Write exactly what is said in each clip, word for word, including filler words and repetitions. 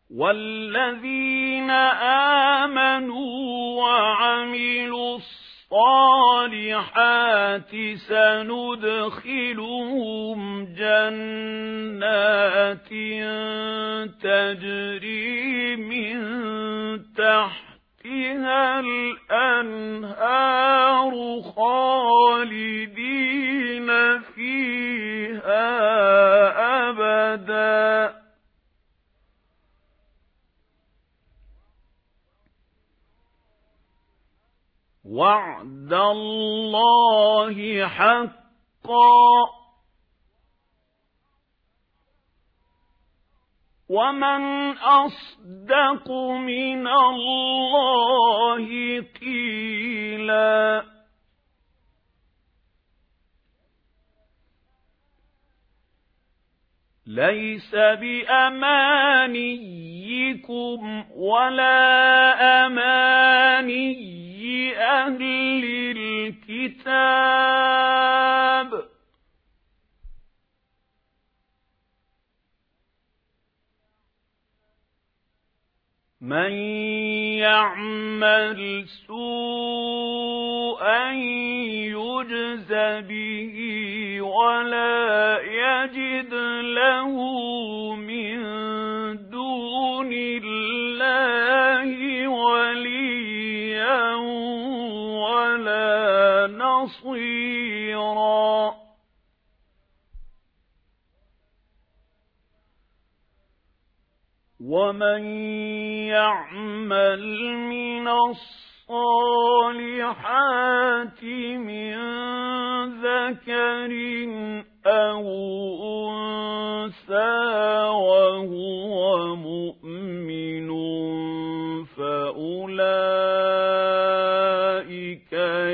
وَالَّذِينَ آمَنُوا وَعَمِلُوا الصَّالِحَاتِ سَنُدْخِلُهُمْ جَنَّاتٍ تَجْرِي مِن تَحْتِهَا الْأَنْهَارُ خَالِدِينَ فِيهَا أَبَدًا وَعْدَ اللَّهِ حَقًّا ۚ وَمَنْ أَصْدَقُ مِنَ اللَّهِ قِيلًا. لَيْسَ بِأَمَانِيِّكُمْ وَلَا أَمَانِيِّ أَهْلِ الْكِتَابِ مَنْ يَعْمَلْ سُوءًا يُجْزَ بِهِ وَلَا يَجِدْ لَهُ مِنْ دُونِ اللَّهِ وَلِيًّا وَلَا نَصِيرًا. وَمَنْ يَعْمَلْ مِنَ الصَّالِحَاتِ مِنْ ذَكَرٍ أَوْ أُنْثَى وَهُوَ مُؤْمِنٌ فَأُولَئِكَ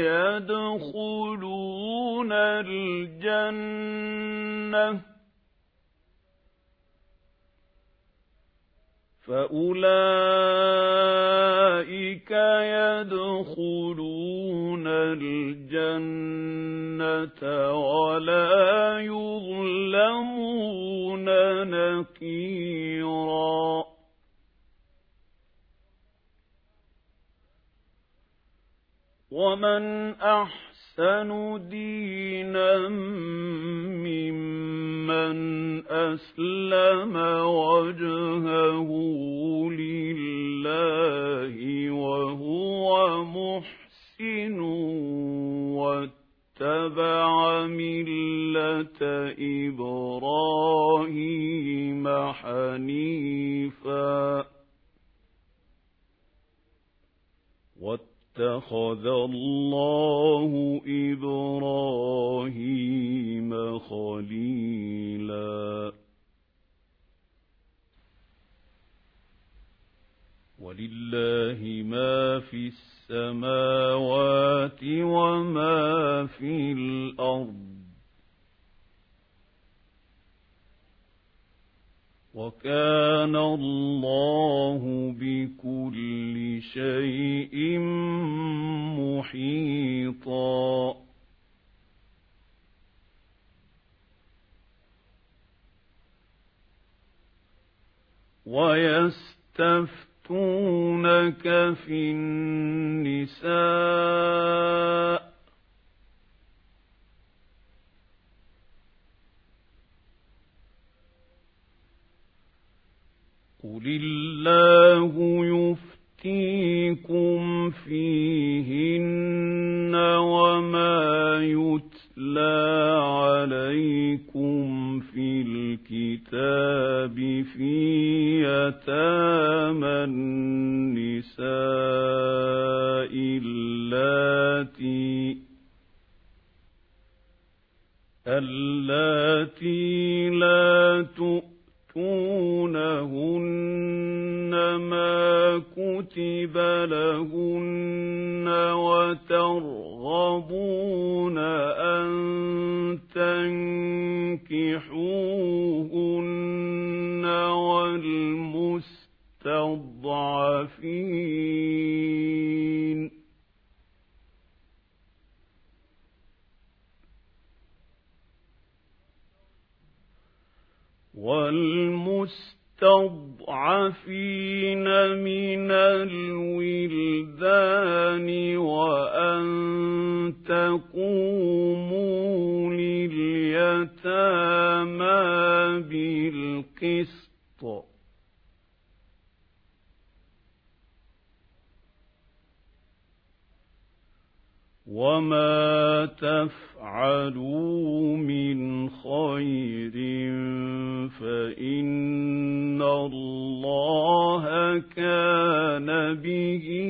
يَدْخُلُونَ الْجَنَّةَ فَأُولَئِكَ يَدْخُلُونَ الْجَنَّةَ وَلَا يُظْلَمُونَ نَقِيرًا. وَمَنْ أَحْسَنُ دِينًا مِّمَّنْ أَسْلَمَ وَجْهَهُ لِلَّهِ وَهُوَ مُحْسِنٌ وَاتَّبَعَ مِلَّةَ إِبْرَاهِيمَ حَنِيفًا وَاتَّخَذَ اللَّهُ إِبْرَاهِيمَ خَلِيلًا. وَلِلَّهِ مَا فِي السَّمَاوَاتِ وَمَا فِي الْأَرْضِ وَكَانَ اللَّهُ بِكُلِّ شَيْءٍ مُحِيطًا. وَيَسْتَفْتُونَكَ فِي النِّسَاءِ قُلِ اللَّهُ يُفْتِيكُمْ فِيهِنَّ وَمَا يُتْلَى عَلَيْكُمْ فِي الْكِتَابِ فِي يَتَامَى النِّسَاءِ اللَّاتِي اللَّاتِي لا تُؤْتُونَهُنَّ مَا كُتِبَ لَهُنَّ وَتَرْغَبُونَ أَن تَنكِحُوهُنَّ وَالْمُسْتَضْعَفِينَ وَالْمُسْتَضْعَفِينَ المستضعفين من الولدان وأن تقوموا لليتامى بالقسط وما تفعلوا من خير فإن الله كان به